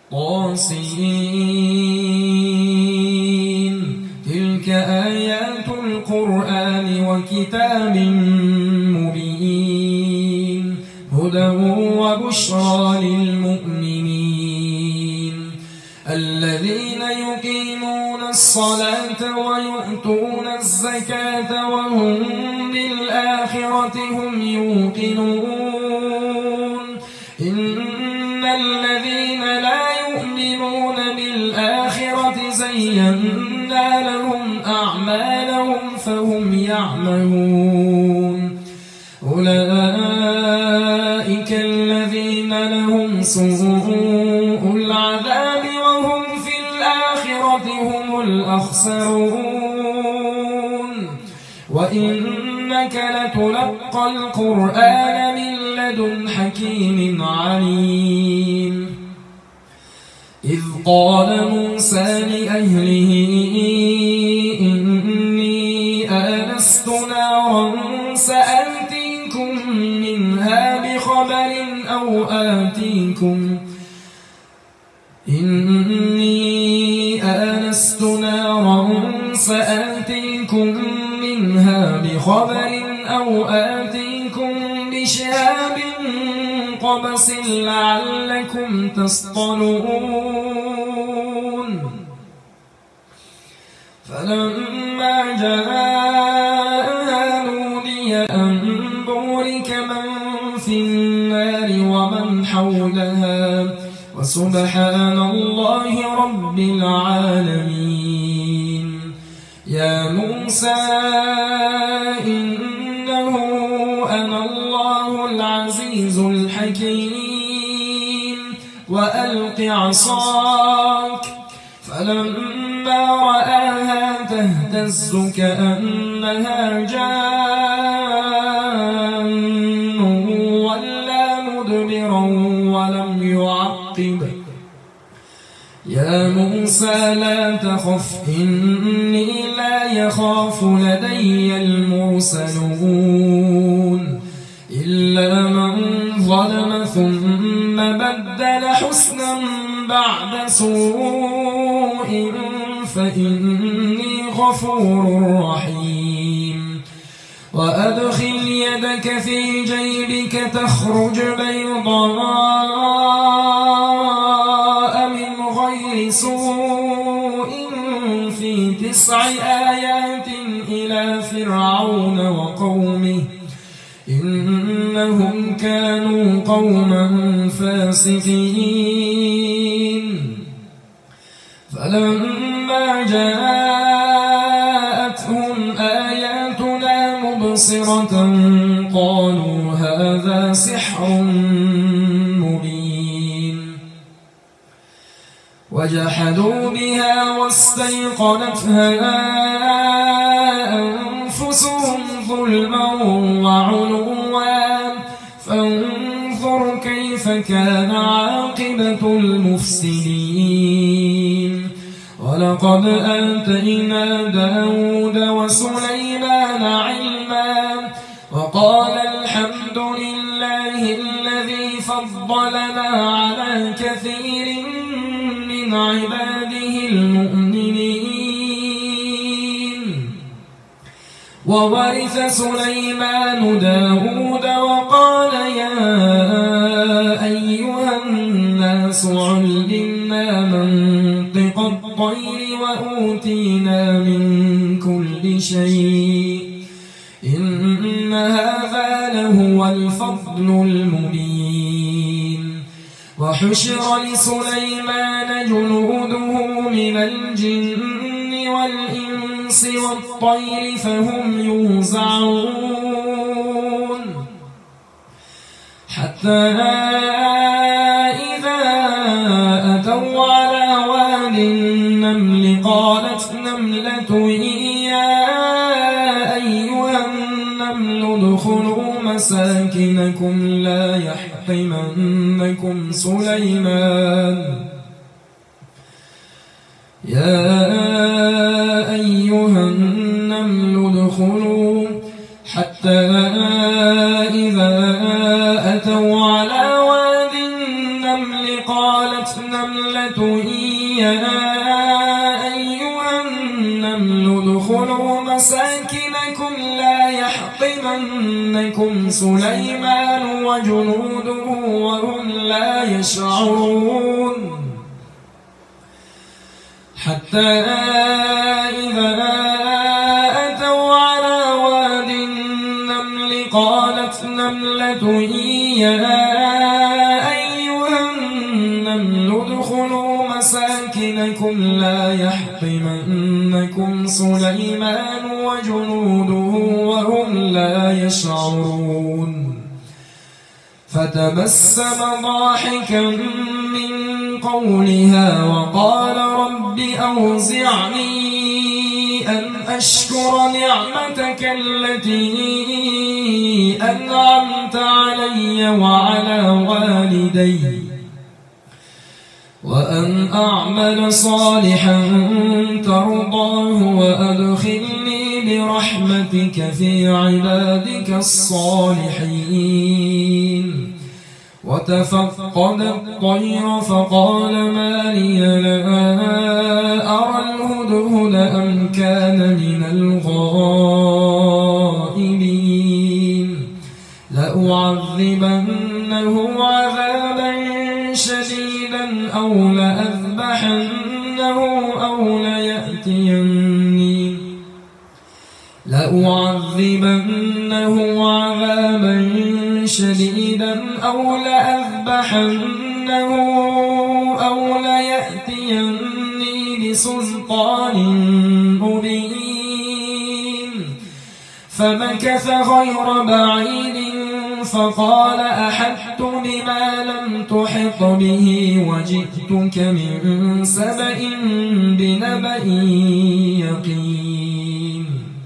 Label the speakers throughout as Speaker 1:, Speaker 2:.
Speaker 1: طاسين تلك آيات القرآن وكتاب مبين هدى وبشرى للمؤمنين الذين يقيمون الصلاة ويؤتون الزكاة وهم بالآخرة هم يوقنون إن الذين لا يؤمنون بالآخرة زينا لهم أعمالهم فهم يعملون أولئك الذين لهم سوء العذاب وهم في الآخرة هم الأخسرون وإنك لتلقى القرآن من لدن حكيم عليم إذ قال موسى لأهله إني آنست نارا سآتيكم منها بخبر أو آتيكم بشهاب قبس لعلكم تصطلون فلما جاءها نودي أن بورك من في النار ومن حولها وسبحان الله رب العالمين يا موسى إنه أنا الله العزيز الحكيم وألق عصاك فلما رآها تهتز كأنها جان ولا مدبرا ولم يعقب يا موسى لا تخف إني لا يخاف لدي المرسلون إلا من ظلم ثم بدل حسنا بعد سوء فإني غفور رحيم وأدخل يدك في جيبك تخرج بيضاء من غير سوء في 9 آيات إلى فرعون وقومه إنهم كانوا قوما فاسقين فلما جاءتهم آياتنا مبصرة قالوا هذا سحر مبين وجحدوا بها واستيقنتها أنفسهم ظلما وعلوا فانظر كيف كان عاقبة المفسدين ولقد آتينا داود وسليمان علما وقال الحمد لله الذي فضلنا على كثير من عباده المؤمنين وورث سليمان داود وقال يا أيها الناس علمنا منطق الطير وأوتينا من كل شيء إن هذا لهو الفضل المبين وحشر لسليمان جنوده من الجن والإنس والطير فهم يوزعون حتى إذا أتوا على واد النمل قالت نملة يا أيها النمل ادخلوا مساكنكم لا يحطمنكم سليمان حتى إذا أتوا على واد النمل قالت نملة يا أيها النمل ادخلوا مساكنكم لا يحطمنكم سليمان وجنوده وهم لا يشعرون حتى إذا أتوا على واد النمل قالت نملة يا أيها النمل ادخلوا مساكنكم لا يحطمنكم سليمان وجنوده وهم لا يشعرون فتبسم ضاحكا من قولها وقال رب أوزعني أن أشكر نعمتك التي أنعمت علي وعلى والدي وأن أعمل صالحا ترضاه وأدخلني برحمتك في عبادك الصالحين وتفقد الطير فقال ما لي لا أرى الهدهد أم كان من الغائبين لأعذبنه عذابا شديدا أو لأذبحنه عذابا شديدا أو لأذبحنه أو ليأتيني بسلطان مبين فمكث غير بعيد فقال أحطت بما لم تحط به وجئتك من سبأ بنبأ يقين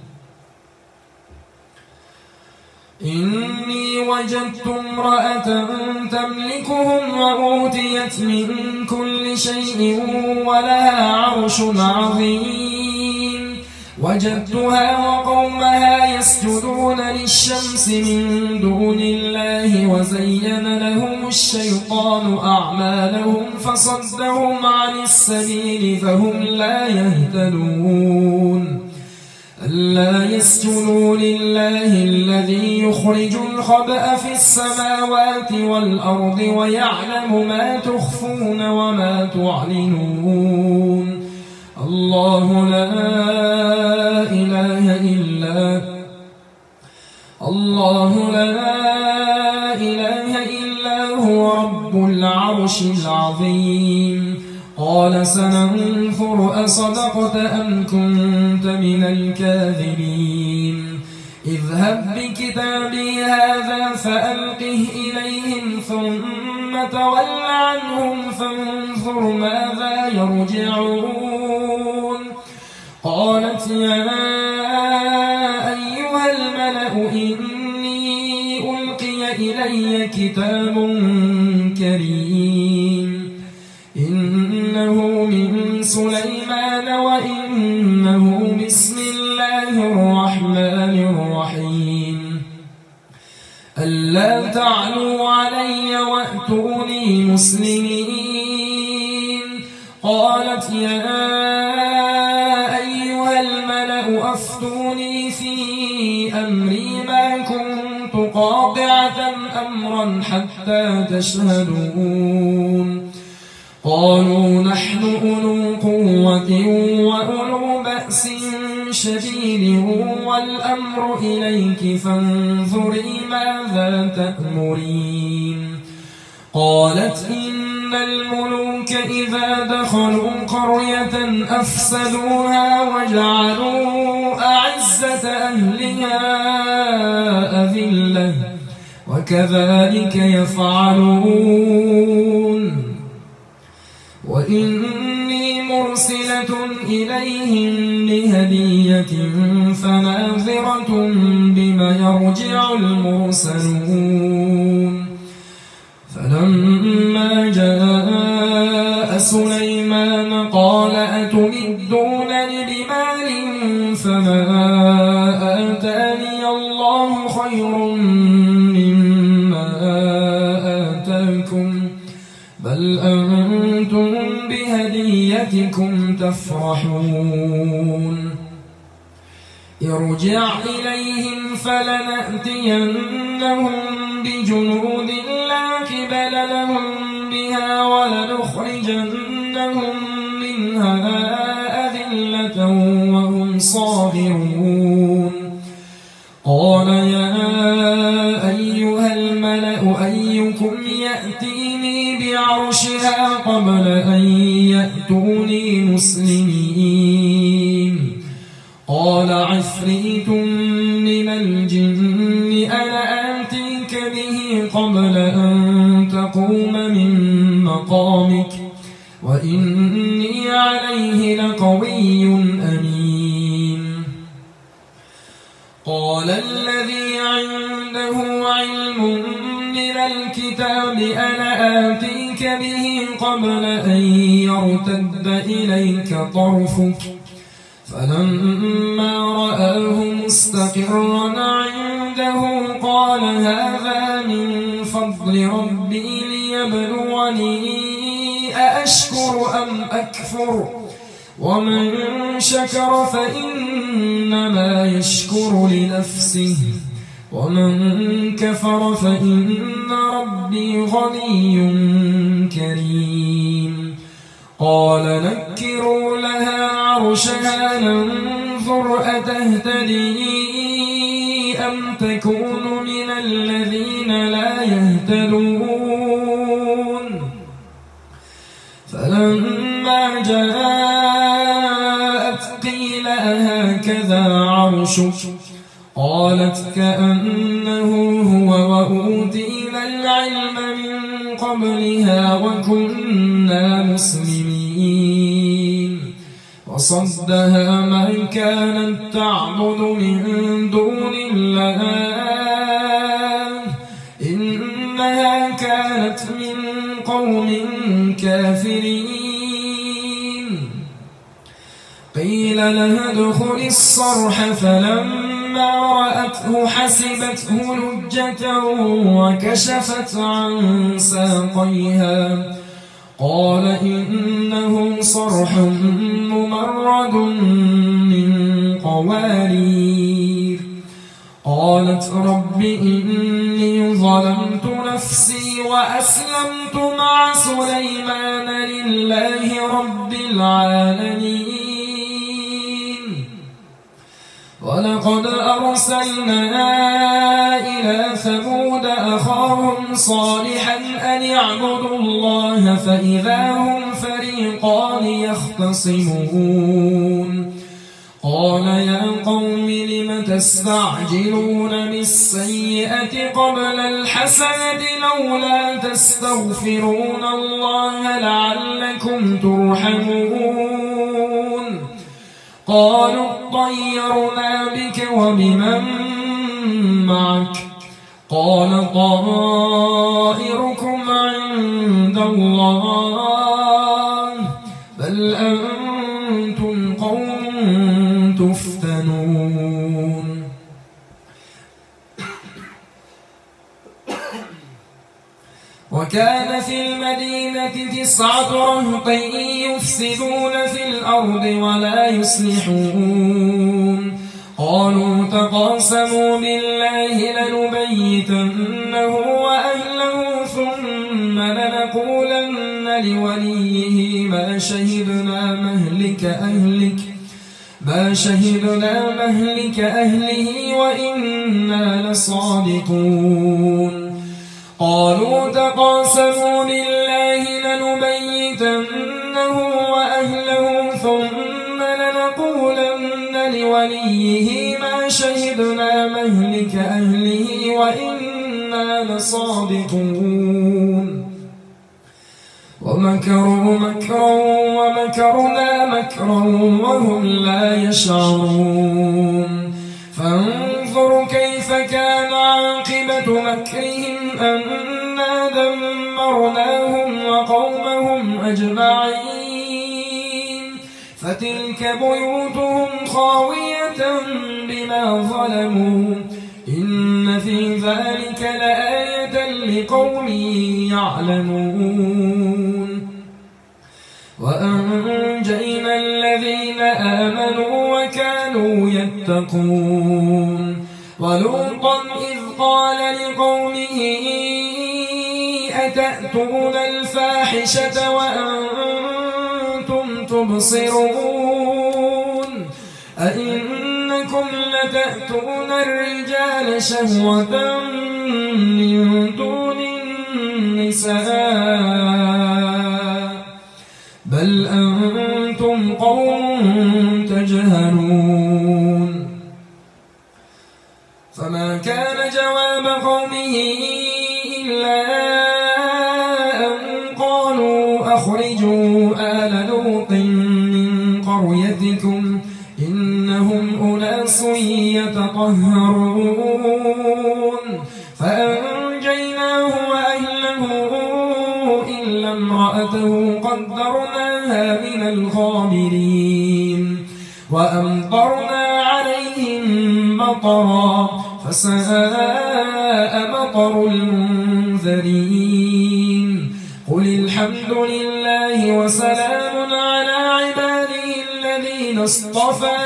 Speaker 1: إني وجدت امرأة تملكهم وأوتيت من كل شيء ولها عرش عظيم وجدتها وقومها يسجدون للشمس من دون الله وزين لهم الشيطان أعمالهم فصدهم عن السبيل فهم لا يهتدون ألا يسجدوا لله الذي يخرج الخبأ في السماوات والأرض ويعلم ما تخفون وما تعلنون الله لا إله إلا هو رب العرش العظيم قال سننظر أصدقت أم كنت من الكاذبين اذهب بكتابي هذا فألقه إليهم ثم تول عنهم فانظر ماذا يرجعون قالت يا أيها الملأ إني ألقي إلي كتاب كريم إنه من سليمان وإنه بسم الله الرحمن الرحيم ألا تعلوا علي وأتوني مسلمين قالت يا أيها الملأ أفتوني في أمري ما كنت قاطعة أمرا حتى تشهدون قالوا نحن أولو قوة وأولو بأس شديد والأمر إليك فانظري ماذا تأمرين قالت إن الملوك إذا دخلوا قرية أفسدوها وجعلوا أعزة أهلها أذلة وكذلك يفعلون وإني مرسلة إليهم بهدية فناظرة بما يرجع المرسلون فلما جاء سليمان قال أتمدونني بمال فما آتاني الله خير مما آتاكم بل أنتم بهديتكم تفرحون ارجع إليهم فلنأتينهم بجنود لا قبل لهم بها ولنخرجنهم منها أذلة وهم صاغرون قال يا أيها الملأ أيكم يأتيني بعرشها قبل أن يأتوني مسلمين قال عفريت من الجن أنا آتيك به قبل أن تقوم من مقامك وإني عليه لقوي أمين قال الذي عنده علم من الكتاب أنا آتيك به قبل أن يرتد إليك طرفك فلما رآه مستقرا عنده قال هذا من فضل ربي ليبلوني أأشكر أم أكفر ومن شكر فإنما يشكر لنفسه ومن كفر فإن ربي غني كريم قال نكروا لها عرشها ننظر أتهتدي أم تكون من الذين لا يهتدون فلما جاءت قيل أهكذا عرشك قالت كأنه هو وأوتينا العلم من قبلها وكنا مسلمين وصدها ما كانت تعبد من دون الله إنها كانت من قوم كافرين قيل لها ادخل الصرح فلما رأته حسبته لجة وكشفت عن ساقيها قال إنه صرح ممرد من قوارير قالت رب إني ظلمت نفسي وأسلمت مع سليمان لله رب العالمين ولقد أرسلنا إلى ثمود أخاهم صالحا أن اعبدوا الله فإذا هم فريقان يختصمون قال يا قوم لم تستعجلون بالسيئة قبل الحسنة لولا تستغفرون الله لعلكم ترحمون قالوا اطيرنا بك وبمن معك قال طائركم عند الله بل أنتم قوم تفتنون وكان في المدينة 9 رهط يفسدون في الأرض ولا يصلحون قالوا تقاسموا بالله لنبيتنه وأهله ثم لنقولن لوليه ما شهدنا مهلك أهله وإنا لصادقون قالوا تقاسموا بالله لنبيتنه وأهله ثم لنقولن لوليه ما شهدنا مهلك أهله وإنا لصادقون ومكروا مكرا ومكرنا مكرا وهم لا يشعرون فانظروا كيف كان عاقبة مكرهم أنا دمرناهم وقومهم أجمعين فتلك بيوتهم خاوية بما ظلموا إن في ذلك لآية لقوم يعلمون وأنجينا الذين آمنوا وكانوا يتقون ولوطا إذ قال لقومه أتأتون الفاحشة وأنتم تبصرون أئنكم لتأتون الرجال شهوة من دون النساء بل أنتم قوم تجهلون فما كان جواب قومه إلا أن قالوا أخرجوا آل لوط من قريتكم إنهم أناس يتطهرون فأنجيناه وأهله إلا امرأته قدرناها من الغابرين وأمطرنا عليهم مطرا فساء مطر المنذرين قل الحمد لله وسلام على عباده الذين اصطفى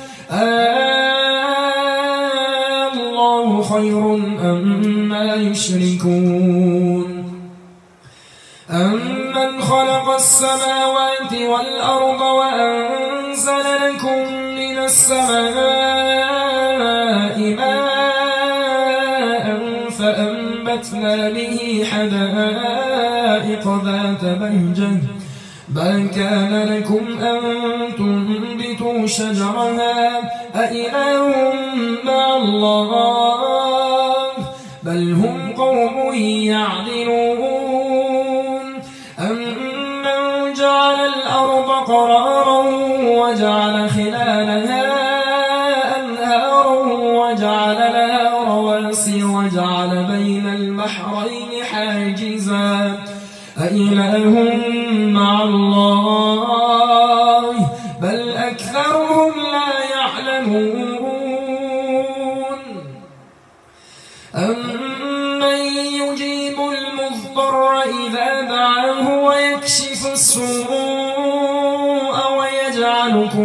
Speaker 1: الله خير أما يشركون أمن خلق السماوات والأرض وأنزل لكم من السماء ماء فأنبتنا به حدائق ذات بهجة ما كان لكم أن تنبتوا شجرها أإله مع الله بل هم قوم يعدلون أمن جعل الأرض قرارا وجعل خلالها أنهارا وجعل لها رواسي وجعل بين البحرين حاجزا أإله مع الله بل أكثرهم لا يعلمون أمن يجيب المضطر إذا دعاه ويكشف السوء ويجعلكم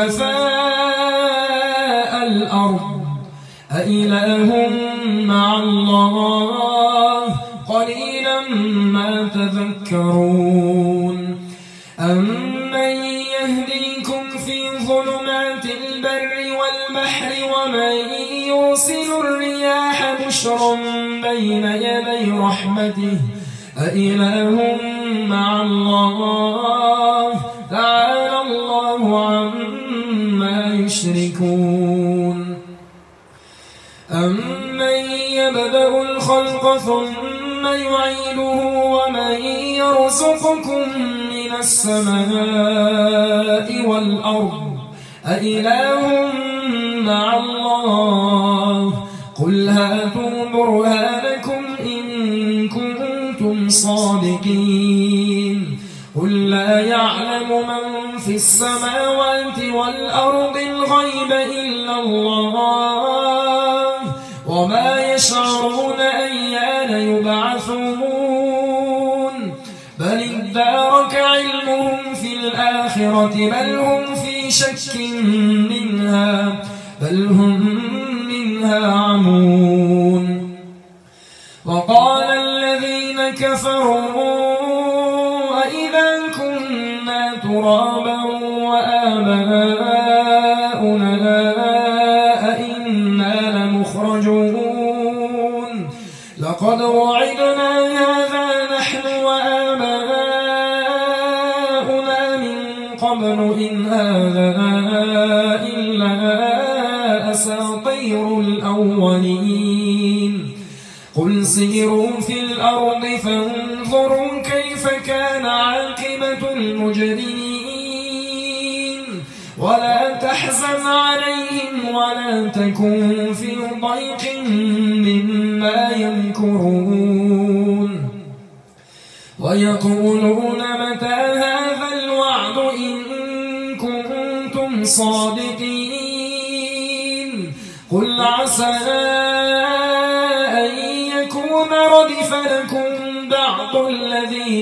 Speaker 1: خلفاء الأرض أإله مع الله قليلا ما تذكرون أمن يهديكم في ظلمات البر والبحر ومن يرسل الرياح بشرا بين يدي رحمته أإله مع الله تعالى الله عما يشركون أمن يبدأ الخلق ثم يعيده ومن يرزقكم من السماء والأرض أإله مع الله قل هاتوا برهانكم إن كنتم صادقين قل لا يعلم من في السماوات والأرض الغيب إلا الله وما يشعرون أيان يبعثون بل ادارك علمهم في الآخرة بل هم في شك منها بل هم منها عمون وقال الذين كفروا أئذا كنا ترابا وآباؤنا أئنا لمخرجون لقد وعدنا هذا نحن وآباؤنا من قبل إن هذا إلا أساطير الأولين قل سيروا في الأرض فانظروا كيف كان عاقبة المجرمين ولا تحزن عليهم ولا تكن في ضيق مما يمكرون ويقولون متى هذا الوعد إن كنتم صادقين قل عسى أن يكون ردف به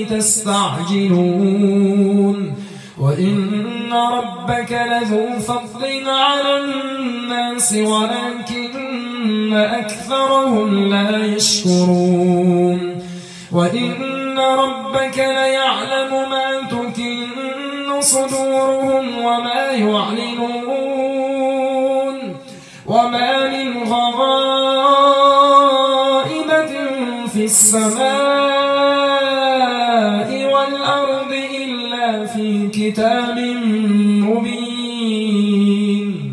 Speaker 1: تستعجلون وإن ربك لذو فضل على الناس ولكن أكثرهم لا يشكرون وإن ربك ليعلم ما تكن صدورهم وما يعلنون وما من غائبة في السماء والأرض إلا في كتاب مبين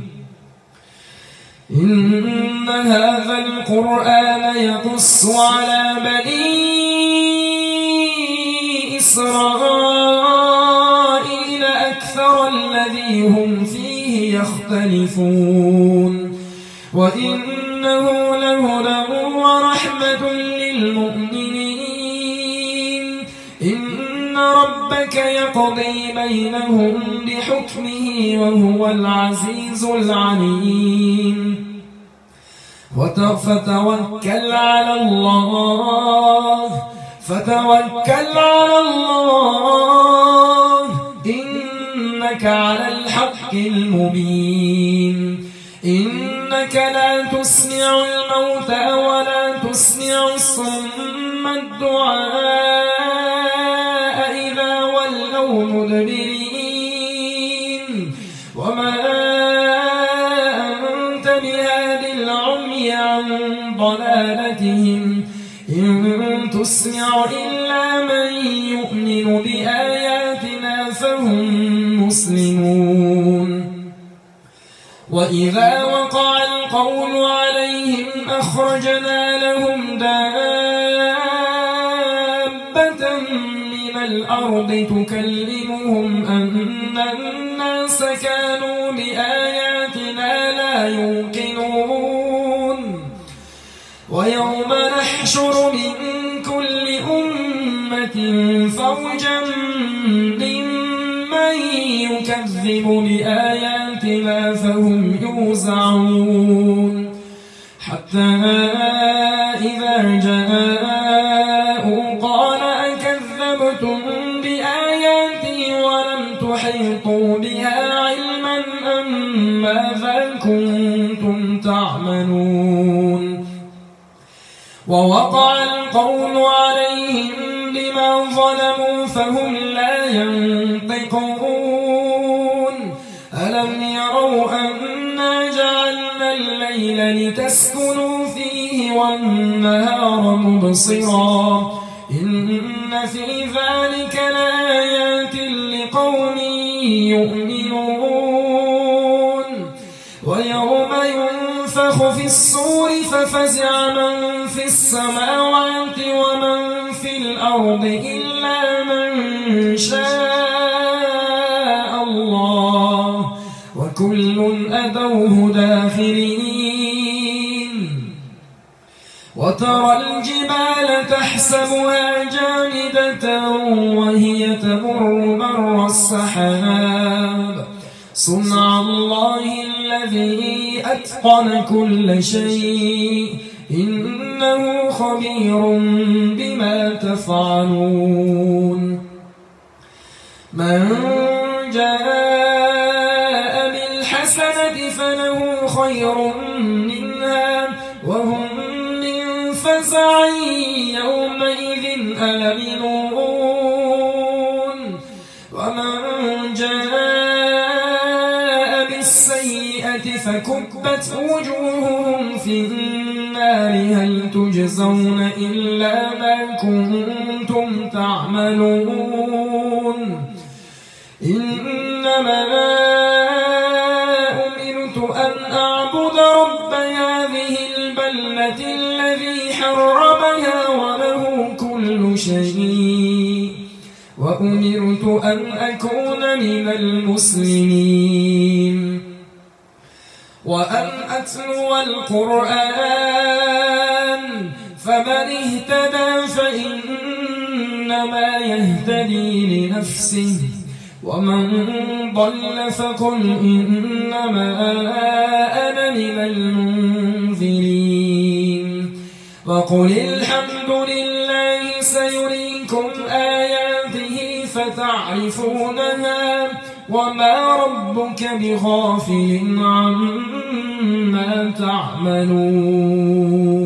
Speaker 1: إن هذا القرآن يقص على بني إسرائيل أكثر الذي هم فيه يختلفون وإنه لهدى ورحمة للمؤمنين إن ربك يقضي بينهم بحكمه وهو العزيز العليم فتوكل على الله إنك على الحق المبين إنك لا تسمع الموتى ولا تسمع الصم الدعاء إذا ولوا مدبرين وما أنت بهاد العمي عن ضلالتهم إن تسمع إلا من يؤمن بآياتنا فهم مسلمون وإذا وقع القول عليهم أخرجنا لهم دابة من الأرض تكلمهم أن الناس كانوا بآياتنا لا يوقنون ويوم نحشر من كل أمة فوجا ممن يكذب بآياتنا فهم يوزعون حتى إذا جاءوا قال أكذبتم بآياتي ولم تحيطوا بها علما أم ماذا كنتم تعملون ووقع القول عليهم بما ظلموا فهم لا ينطقون ألم يروا أنا جعلنا الليل لتسكنوا فيه والنهار مبصرا إن في ذلك لآيات لقوم يؤمنون ويوم ينفخ في الصور ففزع من في السماوات ومن في الأرض إلا من شاء الله وكل أتوه داخرين وترى الجبال تحسبها جامدة وهي تمر مر السحاب صنع الله الذي أتقن كل شيء إنه خبير بما تفعلون من جاء بالحسنة فله خير منها وهم من فزع يومئذ آمنون ومن جاء بالسيئة فكبت وجوههم في النار هل تجزون إلا ما كنتم تعملون إنما أمرت أن أعبد رب هذه البلدة الذي حرمها وله كل شيء وأمرت أن أكون من المسلمين وأن أتلو القرآن فمن اهتدى فإنما يهتدي لنفسه ومن ضل فقل إنما أنا من المنذرين وقل الحمد لله سيريكم آياته آياته فتعرفونها وما ربك بغافل عما تعملون